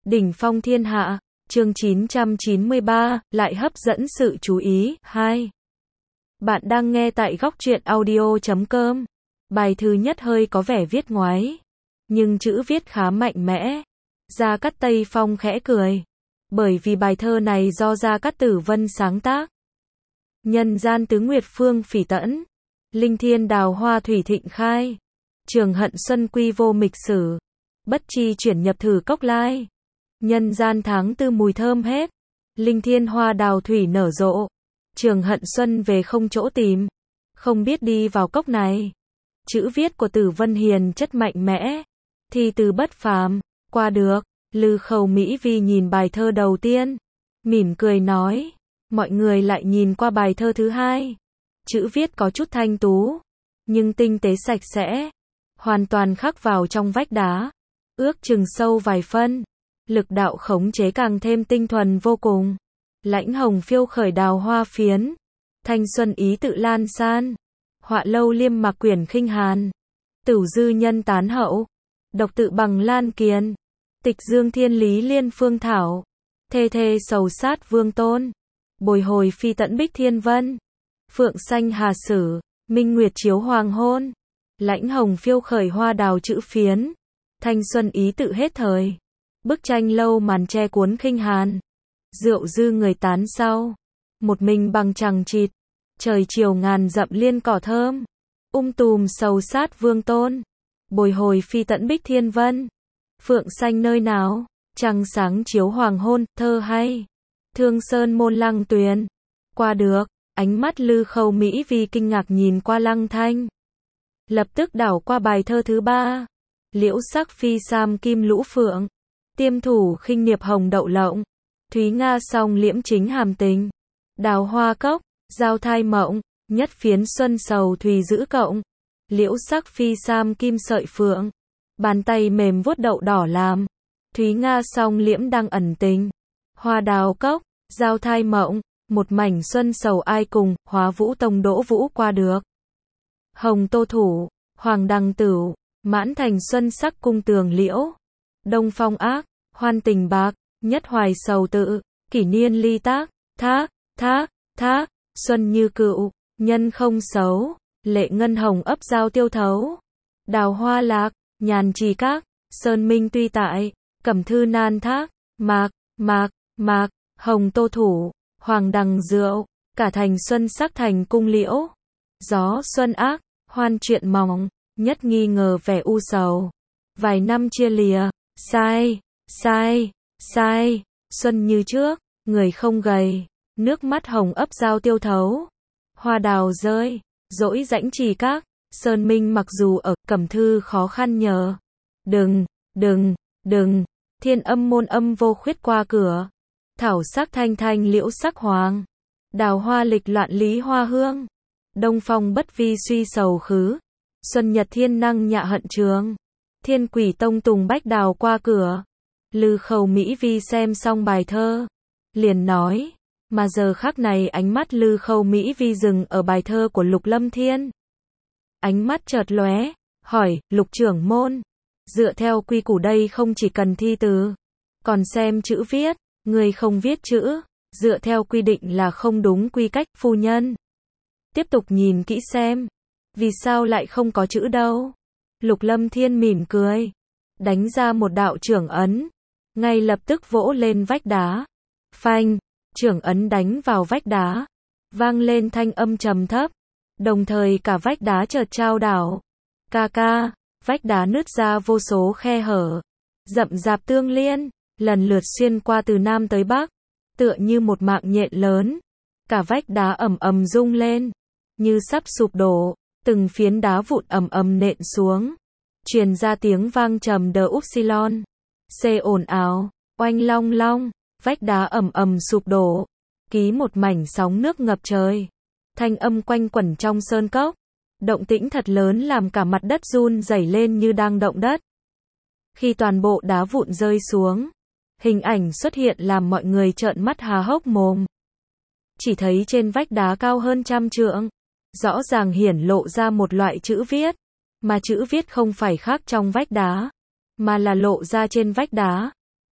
Đỉnh phong thiên hạ, chương 993, lại hấp dẫn sự chú ý. 2. Bạn đang nghe tại góc truyện audio.com. Bài thứ nhất hơi có vẻ viết ngoáy, nhưng chữ viết khá mạnh mẽ. Gia Cát Tây Phong khẽ cười, bởi vì bài thơ này do Gia Cát Tử Vân sáng tác. Nhân gian tứ nguyệt phương phỉ tẫn, linh thiên đào hoa thủy thịnh khai. Trường hận xuân quy vô mịch sử, bất chi chuyển nhập thử cốc lai. Nhân gian tháng tư mùi thơm hết, linh thiên hoa đào thủy nở rộ. Trường hận xuân về không chỗ tìm, không biết đi vào cốc này. Chữ viết của Tử Vân hiền chất mạnh mẽ, thi từ bất phàm, qua được. Lư Khâu Mỹ Vi nhìn bài thơ đầu tiên, mỉm cười nói, mọi người lại nhìn qua bài thơ thứ hai. Chữ viết có chút thanh tú, nhưng tinh tế sạch sẽ, hoàn toàn khắc vào trong vách đá, ước chừng sâu vài phân. Lực đạo khống chế càng thêm tinh thuần vô cùng. Lãnh hồng phiêu khởi đào hoa phiến, thanh xuân ý tự lan san. Họa lâu liêm mạc quyển khinh hàn, tửu dư nhân tán hậu. Độc tự bằng lan kiền, tịch dương thiên lý liên phương thảo. Thê thê sầu sát vương tôn, bồi hồi phi tận bích thiên vân. Phượng xanh hà sử, minh nguyệt chiếu hoàng hôn. Lãnh hồng phiêu khởi hoa đào chữ phiến, thanh xuân ý tự hết thời. Bức tranh lâu màn che cuốn khinh hàn, rượu dư người tán sau. Một mình bằng chằng chịt, trời chiều ngàn dặm liên cỏ thơm. Tùm sầu sát vương tôn, bồi hồi phi tận bích thiên vân. Phượng xanh nơi nào, trăng sáng chiếu hoàng hôn, thơ hay. Thương sơn môn lăng tuyền, qua được. Ánh mắt Lư Khâu Mỹ Vi kinh ngạc nhìn qua Lăng Thanh, lập tức đảo qua bài thơ thứ ba. Liễu sắc phi sam kim lũ phượng, tiêm thủ khinh niệp hồng đậu lộng. Thúy nga song liễm chính hàm tình, đào hoa cốc, giao thai mộng. Nhất phiến xuân sầu thùy giữ cộng, liễu sắc phi sam kim sợi phượng. Bàn tay mềm vuốt đậu đỏ làm, thúy nga song liễm đang ẩn tình. Hoa đào cốc, giao thai mộng, một mảnh xuân sầu ai cùng. Hóa vũ tông đỗ vũ qua được. Hồng tô thủ, hoàng đằng tửu, mãn thành xuân sắc cung tường liễu. Đông phong ác, hoan tình bạc, nhất hoài sầu tự, kỷ niên ly tác. Thác, xuân như cựu, nhân không xấu, lệ ngân hồng ấp giao tiêu thấu. Đào hoa lạc, nhàn trì các, sơn minh tuy tại, cẩm thư nan thác. Mạc, hồng tô thủ, hoàng đằng rượu, cả thành xuân sắc thành cung liễu. Gió xuân ác, hoan chuyện mỏng, nhất nghi ngờ vẻ u sầu. Vài năm chia lìa, sai, xuân như trước, người không gầy, nước mắt hồng ấp giao tiêu thấu. Hoa đào rơi, dỗi rãnh trì các, sơn minh mặc dù ở cẩm thư khó khăn nhờ. Đừng, thiên âm môn âm vô khuyết qua cửa. Thảo sắc thanh thanh liễu sắc hoàng, đào hoa lịch loạn lý hoa hương. Đông phong bất vi suy sầu khứ, xuân nhật thiên năng nhạ hận trường. Thiên quỷ tông tùng bách đào qua cửa. Lư Khâu Mỹ Vi xem xong bài thơ, liền nói, mà giờ khắc này ánh mắt Lư Khâu Mỹ Vi dừng ở bài thơ của Lục Lâm Thiên. Ánh mắt chợt lóe, hỏi, Lục trưởng môn, dựa theo quy củ đây không chỉ cần thi từ, còn xem chữ viết, người không viết chữ, dựa theo quy định là không đúng quy cách. Phu nhân tiếp tục nhìn kỹ xem, vì sao lại không có chữ đâu? Lục Lâm Thiên mỉm cười, đánh ra một đạo trưởng ấn, ngay lập tức vỗ lên vách đá. Phanh, trưởng ấn đánh vào vách đá, vang lên thanh âm trầm thấp, đồng thời cả vách đá chợt chao đảo. Vách đá nứt ra vô số khe hở, rậm rạp tương liên, lần lượt xuyên qua từ nam tới bắc, tựa như một mạng nhện lớn. Cả vách đá ầm rung lên, như sắp sụp đổ, từng phiến đá vụn ầm nện xuống, truyền ra tiếng vang trầm đờ upsilon. C ồn ào, oanh long long, vách đá ầm sụp đổ, ký một mảnh sóng nước ngập trời. Thanh âm quanh quẩn trong sơn cốc, động tĩnh thật lớn làm cả mặt đất run rẩy lên như đang động đất. Khi toàn bộ đá vụn rơi xuống, hình ảnh xuất hiện làm mọi người trợn mắt há hốc mồm. Chỉ thấy trên vách đá cao hơn 100 trượng, rõ ràng hiển lộ ra một loại chữ viết, mà chữ viết không phải khắc trong vách đá, mà là lộ ra trên vách đá.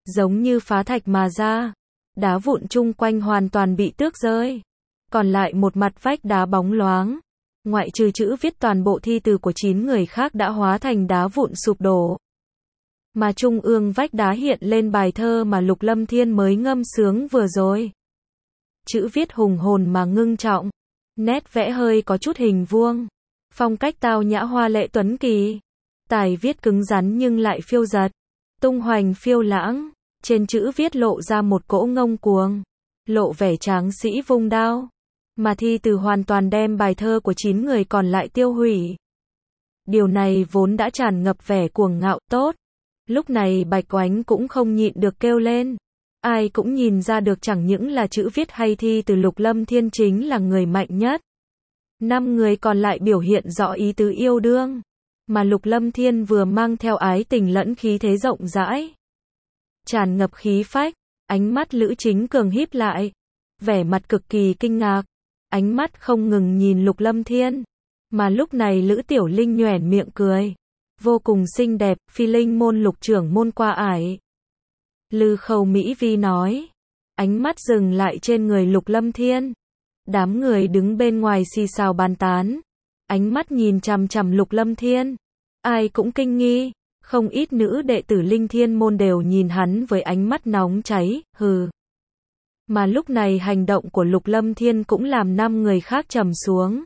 giống như phá thạch mà ra. Đá vụn chung quanh hoàn toàn bị tước rơi. Còn lại một mặt vách đá bóng loáng. Ngoại trừ chữ viết, toàn bộ thi từ của 9 người khác đã hóa thành đá vụn sụp đổ. Mà trung ương vách đá hiện lên bài thơ mà Lục Lâm Thiên mới ngâm sướng vừa rồi. Chữ viết hùng hồn mà ngưng trọng. Nét vẽ hơi có chút hình vuông. Phong cách tao nhã hoa lệ tuấn kỳ. Tài viết cứng rắn nhưng lại phiêu dật. Tung hoành phiêu lãng. Trên chữ viết lộ ra một cỗ ngông cuồng. Lộ vẻ tráng sĩ vung đao. Mà thi từ hoàn toàn đem bài thơ của 9 người còn lại tiêu hủy. Điều này vốn đã tràn ngập vẻ cuồng ngạo tốt. Lúc này Bạch Oánh cũng không nhịn được kêu lên. Ai cũng nhìn ra được chẳng những là chữ viết hay thi từ Lục Lâm Thiên chính là người mạnh nhất. 5 người còn lại biểu hiện rõ ý tứ yêu đương. Mà Lục Lâm Thiên vừa mang theo ái tình lẫn khí thế rộng rãi. Tràn ngập khí phách. Ánh mắt Lữ Chính Cường híp lại. Vẻ mặt cực kỳ kinh ngạc. Ánh mắt không ngừng nhìn Lục Lâm Thiên. Mà lúc này Lữ Tiểu Linh nhoẻn miệng cười. Vô cùng xinh đẹp, Phi Linh môn Lục trưởng môn qua ải. Lư Khâu Mỹ Vi nói. Ánh mắt dừng lại trên người Lục Lâm Thiên. Đám người đứng bên ngoài xì xào bàn tán. Ánh mắt nhìn chằm chằm Lục Lâm Thiên. Ai cũng kinh nghi. Không ít nữ đệ tử Linh Thiên môn đều nhìn hắn với ánh mắt nóng cháy, hừ. Mà lúc này hành động của Lục Lâm Thiên cũng làm 5 người khác trầm xuống.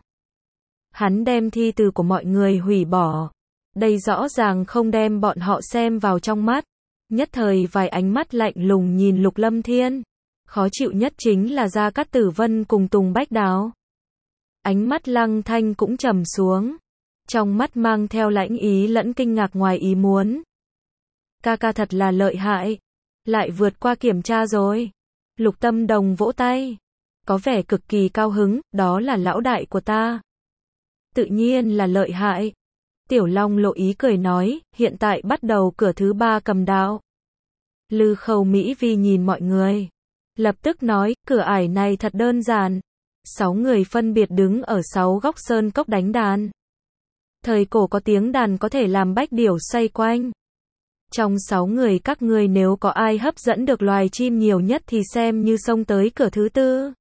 Hắn đem thi từ của mọi người hủy bỏ. Đây rõ ràng không đem bọn họ xem vào trong mắt. Nhất thời vài ánh mắt lạnh lùng nhìn Lục Lâm Thiên. Khó chịu nhất chính là Gia Cát Tử Vân cùng Tùng Bách Đáo. Ánh mắt Lăng Thanh cũng trầm xuống. Trong mắt mang theo lãnh ý lẫn kinh ngạc ngoài ý muốn. Ca ca thật là lợi hại. Lại vượt qua kiểm tra rồi. Lục Tâm Đồng vỗ tay. Có vẻ cực kỳ cao hứng, đó là lão đại của ta. Tự nhiên là lợi hại. Tiểu Long lộ ý cười nói, hiện tại bắt đầu cửa thứ 3 cầm đạo. Lư Khâu Mỹ Vi nhìn mọi người. Lập tức nói, cửa ải này thật đơn giản. 6 người phân biệt đứng ở 6 góc sơn cốc đánh đàn. Thời cổ có tiếng đàn có thể làm bách điểu xoay quanh. Trong 6 người các ngươi nếu có ai hấp dẫn được loài chim nhiều nhất thì xem như xông tới cửa thứ 4.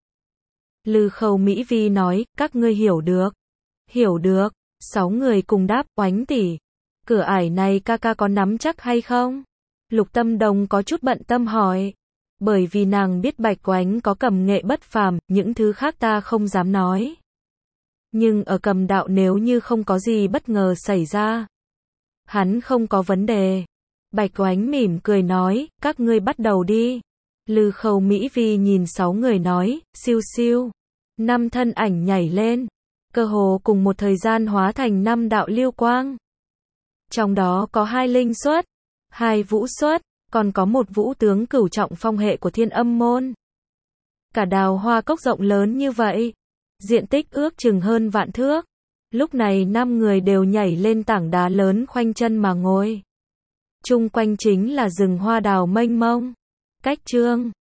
Lư Khâu Mỹ Vi nói, các ngươi hiểu được. Hiểu được. 6 người cùng đáp, Oánh tỷ. Cửa ải này ca ca có nắm chắc hay không? Lục Tâm Đồng có chút bận tâm hỏi. Bởi vì nàng biết Bạch Oánh có cầm nghệ bất phàm, những thứ khác ta không dám nói. Nhưng ở cầm đạo nếu như không có gì bất ngờ xảy ra, hắn không có vấn đề. Bạch Oánh mỉm cười nói, các ngươi bắt đầu đi. Lư Khâu Mỹ Vi nhìn 6 người nói, siêu siêu. 5 thân ảnh nhảy lên. Cơ hồ cùng một thời gian hóa thành 5 đạo lưu quang. Trong đó có 2 linh xuất, 2 vũ xuất, còn có một vũ tướng cửu trọng phong hệ của Thiên Âm môn. Cả đào hoa cốc rộng lớn như vậy, diện tích ước chừng hơn vạn thước. Lúc này 5 người đều nhảy lên tảng đá lớn khoanh chân mà ngồi. Chung quanh chính là rừng hoa đào mênh mông. Cách chương